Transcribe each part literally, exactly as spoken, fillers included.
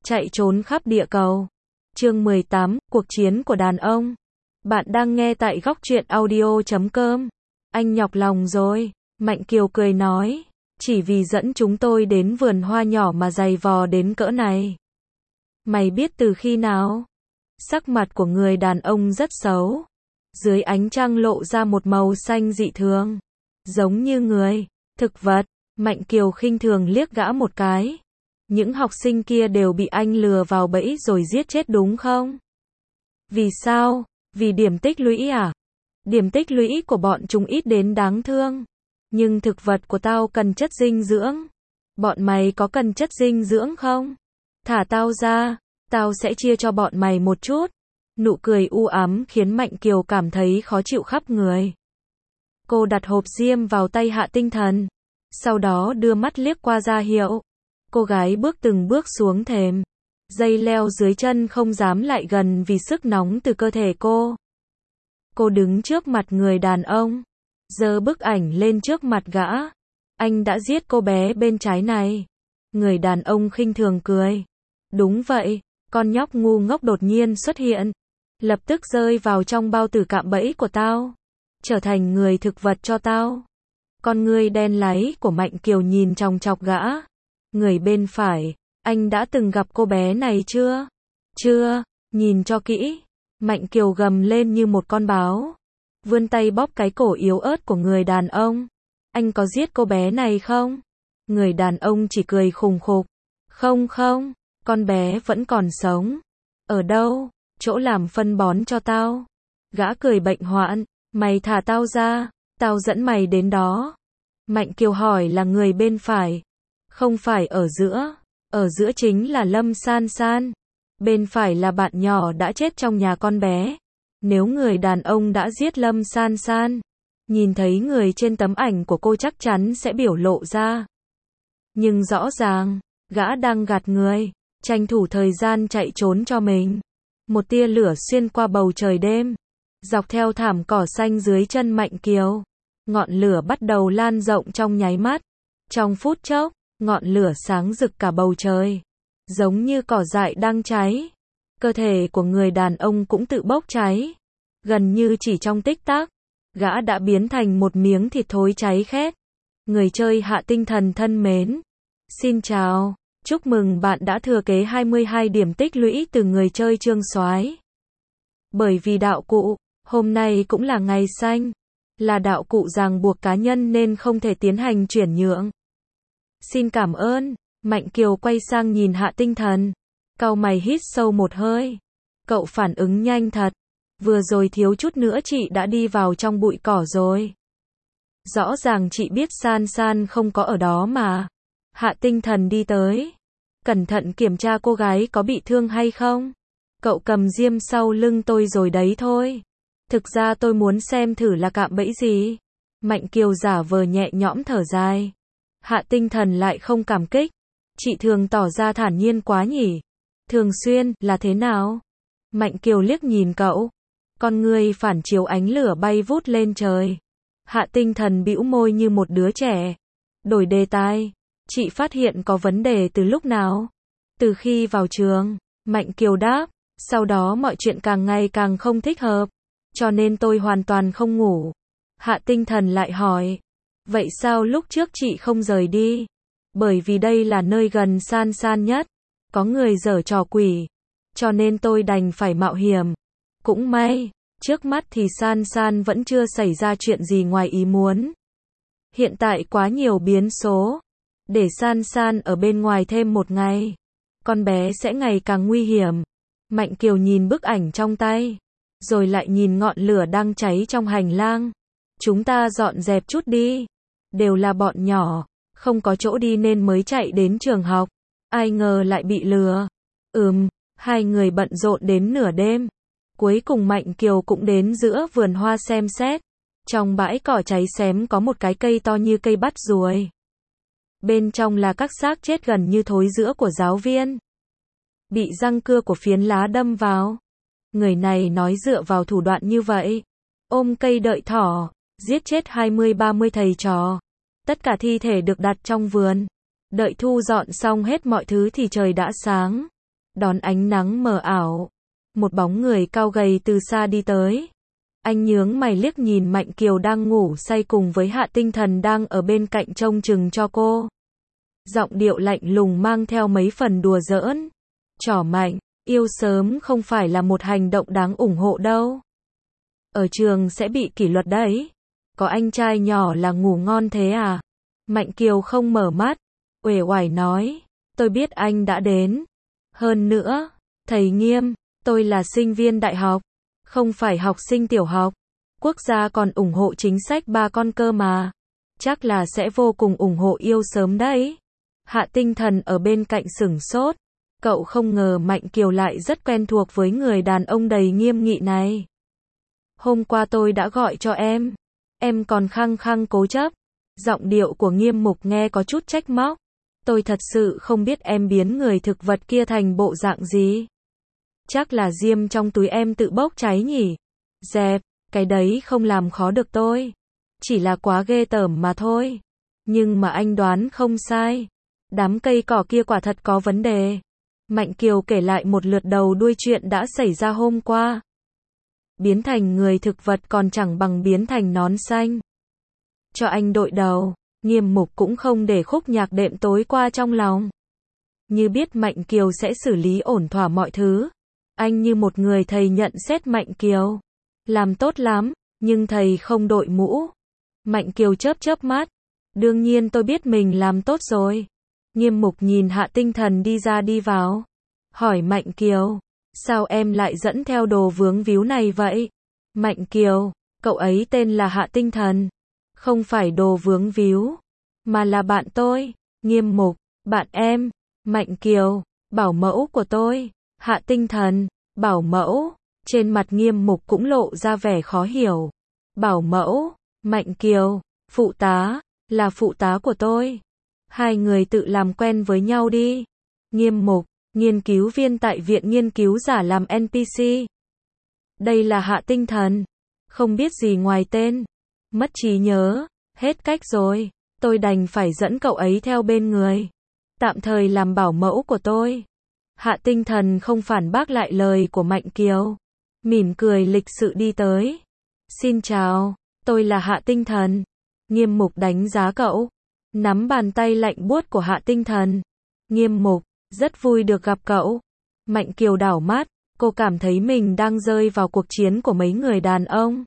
Chạy trốn khắp địa cầu. Chương mười tám, cuộc chiến của đàn ông. Bạn đang nghe tại góc truyện audio chấm com. Anh nhọc lòng rồi, Mạnh Kiều cười nói, chỉ vì dẫn chúng tôi đến vườn hoa nhỏ mà giày vò đến cỡ này. Mày biết từ khi nào? Sắc mặt của người đàn ông rất xấu. Dưới ánh trăng lộ ra một màu xanh dị thường. Giống như người, thực vật. Mạnh Kiều khinh thường liếc gã một cái. Những học sinh kia đều bị anh lừa vào bẫy rồi giết chết đúng không? Vì sao? Vì điểm tích lũy à? Điểm tích lũy của bọn chúng ít đến đáng thương. Nhưng thực vật của tao cần chất dinh dưỡng. Bọn mày có cần chất dinh dưỡng không? Thả tao ra, tao sẽ chia cho bọn mày một chút. Nụ cười u ám khiến Mạnh Kiều cảm thấy khó chịu khắp người. Cô đặt hộp diêm vào tay Hạ Tinh Thần. Sau đó đưa mắt liếc qua ra hiệu. Cô gái bước từng bước xuống thềm. Dây leo dưới chân không dám lại gần vì sức nóng từ cơ thể cô. Cô đứng trước mặt người đàn ông. Giơ bức ảnh lên trước mặt gã. Anh đã giết cô bé bên trái này. Người đàn ông khinh thường cười. Đúng vậy, con nhóc ngu ngốc đột nhiên xuất hiện. Lập tức rơi vào trong bao tử cạm bẫy của tao. Trở thành người thực vật cho tao. Con ngươi đen láy của Mạnh Kiều nhìn chòng chọc gã. Người bên phải, anh đã từng gặp cô bé này chưa? Chưa, nhìn cho kỹ. Mạnh Kiều gầm lên như một con báo. Vươn tay bóp cái cổ yếu ớt của người đàn ông. Anh có giết cô bé này không? Người đàn ông chỉ cười khùng khục. Không không, con bé vẫn còn sống. Ở đâu? Chỗ làm phân bón cho tao. Gã cười bệnh hoạn. Mày thả tao ra, tao dẫn mày đến đó. Mạnh Kiều hỏi là người bên phải. Không phải ở giữa. Ở giữa chính là Lâm San San. Bên phải là bạn nhỏ đã chết trong nhà con bé. Nếu người đàn ông đã giết Lâm San San, nhìn thấy người trên tấm ảnh của cô chắc chắn sẽ biểu lộ ra. Nhưng rõ ràng, gã đang gạt người, tranh thủ thời gian chạy trốn cho mình. Một tia lửa xuyên qua bầu trời đêm, dọc theo thảm cỏ xanh dưới chân Mạnh Kiều. Ngọn lửa bắt đầu lan rộng trong nháy mắt. Trong phút chốc, ngọn lửa sáng rực cả bầu trời. Giống như cỏ dại đang cháy. Cơ thể của người đàn ông cũng tự bốc cháy. Gần như chỉ trong tích tắc, gã đã biến thành một miếng thịt thối cháy khét. Người chơi Hạ Tinh Thần thân mến. Xin chào, chúc mừng bạn đã thừa kế hai mươi hai điểm tích lũy từ người chơi Trương Soái. Bởi vì đạo cụ, hôm nay cũng là ngày xanh. Là đạo cụ ràng buộc cá nhân nên không thể tiến hành chuyển nhượng. Xin cảm ơn. Mạnh Kiều quay sang nhìn Hạ Tinh Thần. Cau mày hít sâu một hơi. Cậu phản ứng nhanh thật. Vừa rồi thiếu chút nữa chị đã đi vào trong bụi cỏ rồi. Rõ ràng chị biết San San không có ở đó mà. Hạ Tinh Thần đi tới. Cẩn thận kiểm tra cô gái có bị thương hay không. Cậu cầm diêm sau lưng tôi rồi đấy thôi. Thực ra tôi muốn xem thử là cạm bẫy gì. Mạnh Kiều giả vờ nhẹ nhõm thở dài. Hạ Tinh Thần lại không cảm kích. Chị thường tỏ ra thản nhiên quá nhỉ. Thường xuyên, là thế nào? Mạnh Kiều liếc nhìn cậu. Con ngươi phản chiếu ánh lửa bay vút lên trời. Hạ Tinh Thần bĩu môi như một đứa trẻ. Đổi đề tài. Chị phát hiện có vấn đề từ lúc nào? Từ khi vào trường. Mạnh Kiều đáp. Sau đó mọi chuyện càng ngày càng không thích hợp. Cho nên tôi hoàn toàn không ngủ. Hạ Tinh Thần lại hỏi. Vậy sao lúc trước chị không rời đi? Bởi vì đây là nơi gần San San nhất. Có người giở trò quỷ. Cho nên tôi đành phải mạo hiểm. Cũng may, trước mắt thì San San vẫn chưa xảy ra chuyện gì ngoài ý muốn. Hiện tại quá nhiều biến số. Để San San ở bên ngoài thêm một ngày, con bé sẽ ngày càng nguy hiểm. Mạnh Kiều nhìn bức ảnh trong tay. Rồi lại nhìn ngọn lửa đang cháy trong hành lang. Chúng ta dọn dẹp chút đi. Đều là bọn nhỏ. Không có chỗ đi nên mới chạy đến trường học. Ai ngờ lại bị lừa. Ừm, hai người bận rộn đến nửa đêm. Cuối cùng Mạnh Kiều cũng đến giữa vườn hoa xem xét. Trong bãi cỏ cháy xém có một cái cây to như cây bắt ruồi. Bên trong là các xác chết gần như thối rữa của giáo viên. Bị răng cưa của phiến lá đâm vào. Người này nói dựa vào thủ đoạn như vậy. Ôm cây đợi thỏ. Giết chết hai mươi ba mươi thầy trò. Tất cả thi thể được đặt trong vườn. Đợi thu dọn xong hết mọi thứ thì trời đã sáng. Đón ánh nắng mờ ảo, một bóng người cao gầy từ xa đi tới. Anh nhướng mày liếc nhìn Mạnh Kiều đang ngủ say cùng với Hạ Tinh Thần đang ở bên cạnh trông chừng cho cô. Giọng điệu lạnh lùng mang theo mấy phần đùa giỡn. Trỏ Mạnh, yêu sớm không phải là một hành động đáng ủng hộ đâu. Ở trường sẽ bị kỷ luật đấy. Có anh trai nhỏ là ngủ ngon thế à? Mạnh Kiều không mở mắt, uể oải nói, tôi biết anh đã đến. Hơn nữa, thầy Nghiêm, tôi là sinh viên đại học, không phải học sinh tiểu học. Quốc gia còn ủng hộ chính sách ba con cơ mà. Chắc là sẽ vô cùng ủng hộ yêu sớm đấy. Hạ Tinh Thần ở bên cạnh sửng sốt. Cậu không ngờ Mạnh Kiều lại rất quen thuộc với người đàn ông đầy nghiêm nghị này. Hôm qua tôi đã gọi cho em. Em còn khăng khăng cố chấp. Giọng điệu của Nghiêm Mục nghe có chút trách móc. Tôi thật sự không biết em biến người thực vật kia thành bộ dạng gì. Chắc là diêm trong túi em tự bốc cháy nhỉ. Dẹp, cái đấy không làm khó được tôi. Chỉ là quá ghê tởm mà thôi. Nhưng mà anh đoán không sai. Đám cây cỏ kia quả thật có vấn đề. Mạnh Kiều kể lại một lượt đầu đuôi chuyện đã xảy ra hôm qua. Biến thành người thực vật còn chẳng bằng biến thành nón xanh. Cho anh đội đầu, Nghiêm Mục cũng không để khúc nhạc đệm tối qua trong lòng. Như biết Mạnh Kiều sẽ xử lý ổn thỏa mọi thứ. Anh như một người thầy nhận xét Mạnh Kiều. Làm tốt lắm, nhưng thầy không đội mũ. Mạnh Kiều chớp chớp mắt. Đương nhiên tôi biết mình làm tốt rồi. Nghiêm Mục nhìn Hạ Tinh Thần đi ra đi vào. Hỏi Mạnh Kiều, sao em lại dẫn theo đồ vướng víu này vậy? Mạnh Kiều, cậu ấy tên là Hạ Tinh Thần. Không phải đồ vướng víu, mà là bạn tôi. Nghiêm Mục, bạn em. Mạnh Kiều, bảo mẫu của tôi. Hạ Tinh Thần, bảo mẫu. Trên mặt Nghiêm Mục cũng lộ ra vẻ khó hiểu. Bảo mẫu, Mạnh Kiều, phụ tá, là phụ tá của tôi. Hai người tự làm quen với nhau đi. Nghiêm Mục, nghiên cứu viên tại Viện Nghiên cứu Giả làm en pê xê. Đây là Hạ Tinh Thần. Không biết gì ngoài tên. Mất trí nhớ, hết cách rồi. Tôi đành phải dẫn cậu ấy theo bên người. Tạm thời làm bảo mẫu của tôi. Hạ Tinh Thần không phản bác lại lời của Mạnh Kiều. Mỉm cười lịch sự đi tới. Xin chào, tôi là Hạ Tinh Thần. Nghiêm Mục đánh giá cậu. Nắm bàn tay lạnh buốt của Hạ Tinh Thần. Nghiêm Mục, rất vui được gặp cậu. Mạnh Kiều đảo mắt, cô cảm thấy mình đang rơi vào cuộc chiến của mấy người đàn ông.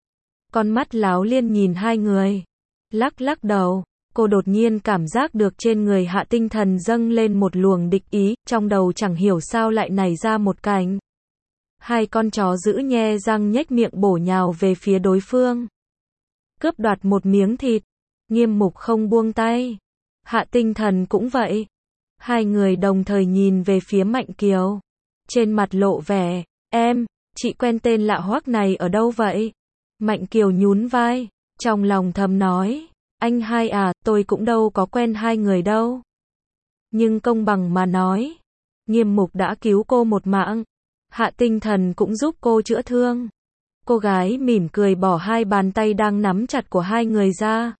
Con mắt láo liên nhìn hai người. Lắc lắc đầu, cô đột nhiên cảm giác được trên người Hạ Tinh Thần dâng lên một luồng địch ý, trong đầu chẳng hiểu sao lại nảy ra một cảnh. Hai con chó dữ nhe răng nhếch miệng bổ nhào về phía đối phương. Cướp đoạt một miếng thịt. Nghiêm Mục không buông tay. Hạ Tinh Thần cũng vậy. Hai người đồng thời nhìn về phía Mạnh Kiều. Trên mặt lộ vẻ, em, chị quen tên lạ hoắc này ở đâu vậy? Mạnh Kiều nhún vai, trong lòng thầm nói, anh hai à, tôi cũng đâu có quen hai người đâu. Nhưng công bằng mà nói, Nghiêm Mục đã cứu cô một mạng. Hạ Tinh Thần cũng giúp cô chữa thương. Cô gái mỉm cười bỏ hai bàn tay đang nắm chặt của hai người ra.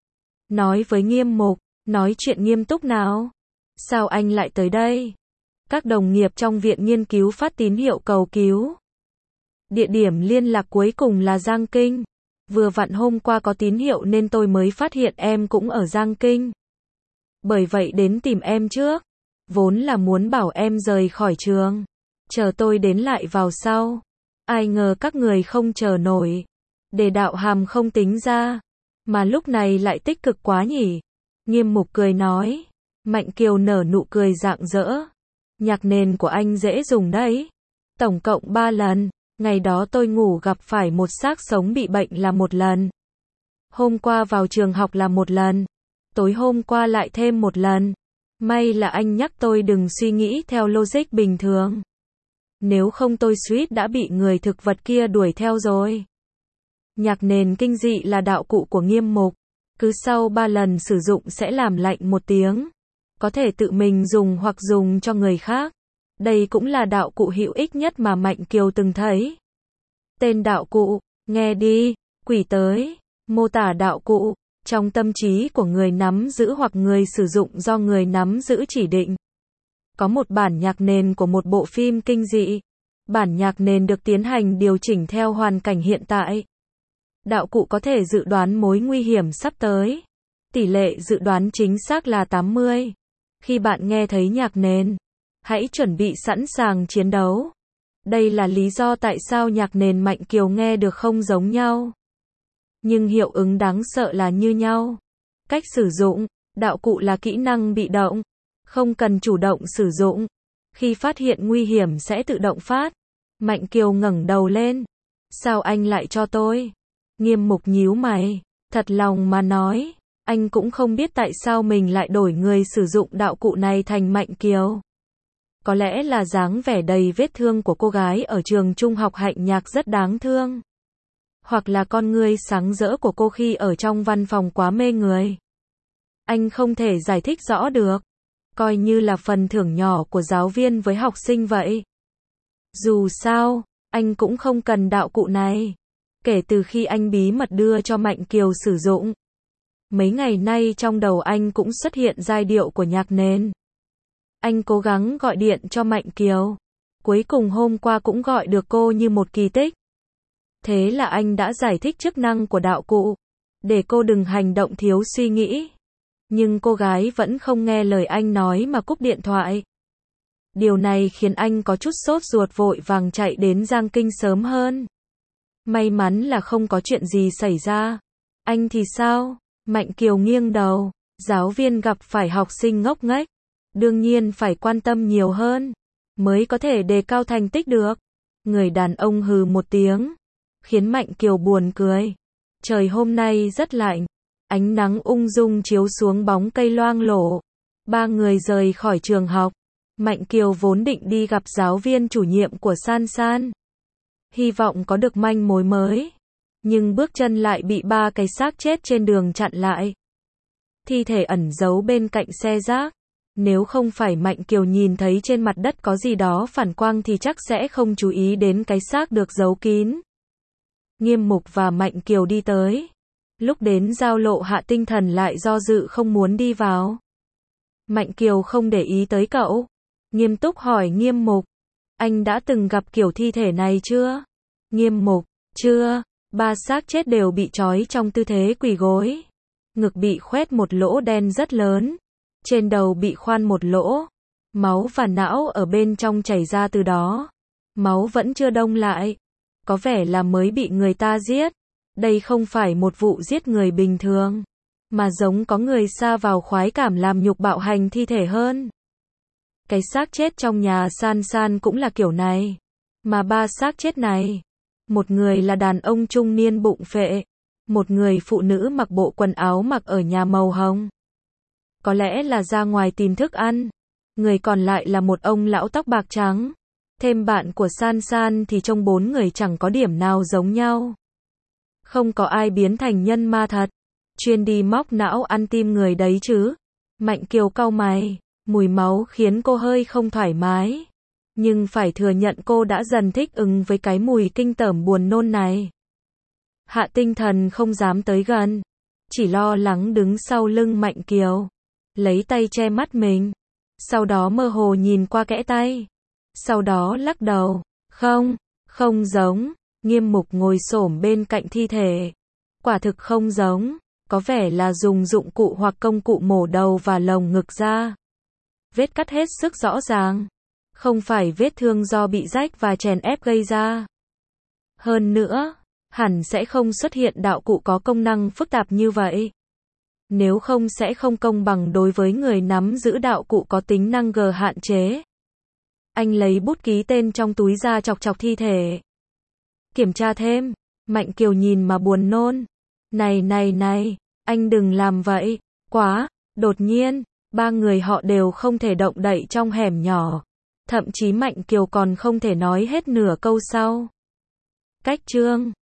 Nói với Nghiêm Mục, nói chuyện nghiêm túc nào. Sao anh lại tới đây? Các đồng nghiệp trong viện nghiên cứu phát tín hiệu cầu cứu. Địa điểm liên lạc cuối cùng là Giang Kinh. Vừa vặn hôm qua có tín hiệu nên tôi mới phát hiện em cũng ở Giang Kinh. Bởi vậy đến tìm em trước. Vốn là muốn bảo em rời khỏi trường. Chờ tôi đến lại vào sau. Ai ngờ các người không chờ nổi. Để đạo hàm không tính ra. Mà lúc này lại tích cực quá nhỉ. Nghiêm Mục cười nói. Mạnh Kiều nở nụ cười rạng rỡ. Nhạc nền của anh dễ dùng đấy. Tổng cộng ba lần. Ngày đó tôi ngủ gặp phải một xác sống bị bệnh là một lần. Hôm qua vào trường học là một lần. Tối hôm qua lại thêm một lần. May là anh nhắc tôi đừng suy nghĩ theo logic bình thường. Nếu không tôi suýt đã bị người thực vật kia đuổi theo rồi. Nhạc nền kinh dị là đạo cụ của Nghiêm Mục. Cứ sau ba lần sử dụng sẽ làm lạnh một tiếng. Có thể tự mình dùng hoặc dùng cho người khác. Đây cũng là đạo cụ hữu ích nhất mà Mạnh Kiều từng thấy. Tên đạo cụ, nghe đi, quỷ tới, mô tả đạo cụ, trong tâm trí của người nắm giữ hoặc người sử dụng do người nắm giữ chỉ định. có một bản nhạc nền của một bộ phim kinh dị. Bản nhạc nền được tiến hành điều chỉnh theo hoàn cảnh hiện tại. Đạo cụ có thể dự đoán mối nguy hiểm sắp tới. Tỷ lệ dự đoán chính xác là tám mươi. Khi bạn nghe thấy nhạc nền, hãy chuẩn bị sẵn sàng chiến đấu. Đây là lý do tại sao nhạc nền Mạnh Kiều nghe được không giống nhau. Nhưng hiệu ứng đáng sợ là như nhau. Cách sử dụng, đạo cụ là kỹ năng bị động, không cần chủ động sử dụng. Khi phát hiện nguy hiểm sẽ tự động phát. Mạnh Kiều ngẩng đầu lên. Sao anh lại cho tôi? Nghiêm Mục nhíu mày, thật lòng mà nói, anh cũng không biết tại sao mình lại đổi người sử dụng đạo cụ này thành Mạnh Kiều. Có lẽ là dáng vẻ đầy vết thương của cô gái ở trường trung học Hạnh Nhạc rất đáng thương. Hoặc là con ngươi sáng rỡ của cô khi ở trong văn phòng quá mê người. Anh không thể giải thích rõ được. Coi như là phần thưởng nhỏ của giáo viên với học sinh vậy. Dù sao, anh cũng không cần đạo cụ này. Kể từ khi anh bí mật đưa cho Mạnh Kiều sử dụng, mấy ngày nay trong đầu anh cũng xuất hiện giai điệu của nhạc nền. Anh cố gắng gọi điện cho Mạnh Kiều. Cuối cùng hôm qua cũng gọi được cô như một kỳ tích. Thế là anh đã giải thích chức năng của đạo cụ, để cô đừng hành động thiếu suy nghĩ. Nhưng cô gái vẫn không nghe lời anh nói mà cúp điện thoại. Điều này khiến anh có chút sốt ruột, vội vàng chạy đến Giang Kinh sớm hơn. May mắn là không có chuyện gì xảy ra. Anh thì sao? Mạnh Kiều nghiêng đầu. Giáo viên gặp phải học sinh ngốc nghếch, đương nhiên phải quan tâm nhiều hơn, mới có thể đề cao thành tích được. Người đàn ông hừ một tiếng, khiến Mạnh Kiều buồn cười. Trời hôm nay rất lạnh, ánh nắng ung dung chiếu xuống bóng cây loang lổ. Ba người rời khỏi trường học. Mạnh Kiều vốn định đi gặp giáo viên chủ nhiệm của San San, hy vọng có được manh mối mới. Nhưng bước chân lại bị ba cái xác chết trên đường chặn lại. Thi thể ẩn giấu bên cạnh xe rác. Nếu không phải Mạnh Kiều nhìn thấy trên mặt đất có gì đó phản quang thì chắc sẽ không chú ý đến cái xác được giấu kín. Nghiêm Mục và Mạnh Kiều đi tới. Lúc đến giao lộ Hạ Tinh Thần lại do dự không muốn đi vào. Mạnh Kiều không để ý tới cậu. Nghiêm túc hỏi Nghiêm Mục. Anh đã từng gặp kiểu thi thể này chưa? Nghiêm Mục. Chưa. Ba xác chết đều bị trói trong tư thế quỳ gối. Ngực bị khoét một lỗ đen rất lớn. Trên đầu bị khoan một lỗ. Máu và não ở bên trong chảy ra từ đó. Máu vẫn chưa đông lại. Có vẻ là mới bị người ta giết. Đây không phải một vụ giết người bình thường, mà giống có người sa vào khoái cảm làm nhục bạo hành thi thể hơn. Cái xác chết trong nhà San San cũng là kiểu này. Mà ba xác chết này, một người là đàn ông trung niên bụng phệ, một người phụ nữ mặc bộ quần áo mặc ở nhà màu hồng. Có lẽ là ra ngoài tìm thức ăn. Người còn lại là một ông lão tóc bạc trắng. Thêm bạn của San San thì trông bốn người chẳng có điểm nào giống nhau. Không có ai biến thành nhân ma thật, chuyên đi móc não ăn tim người đấy chứ. Mạnh Kiều cau mày, mùi máu khiến cô hơi không thoải mái. Nhưng phải thừa nhận cô đã dần thích ứng với cái mùi kinh tởm buồn nôn này. Hạ Tinh Thần không dám tới gần, chỉ lo lắng đứng sau lưng Mạnh Kiều, lấy tay che mắt mình. Sau đó mơ hồ nhìn qua kẽ tay. Sau đó lắc đầu, không, không giống. Nghiêm Mục ngồi xổm bên cạnh thi thể. Quả thực không giống, có vẻ là dùng dụng cụ hoặc công cụ mổ đầu và lồng ngực ra. Vết cắt hết sức rõ ràng, không phải vết thương do bị rách và chèn ép gây ra. Hơn nữa, hẳn sẽ không xuất hiện đạo cụ có công năng phức tạp như vậy. Nếu không sẽ không công bằng đối với người nắm giữ đạo cụ có tính năng G hạn chế. Anh lấy bút ký tên trong túi ra chọc chọc thi thể. Kiểm tra thêm. Mạnh Kiều nhìn mà buồn nôn. Này này này, anh đừng làm vậy. Quá. Đột nhiên, ba người họ đều không thể động đậy trong hẻm nhỏ. Thậm chí Mạnh Kiều còn không thể nói hết nửa câu sau. Cách chương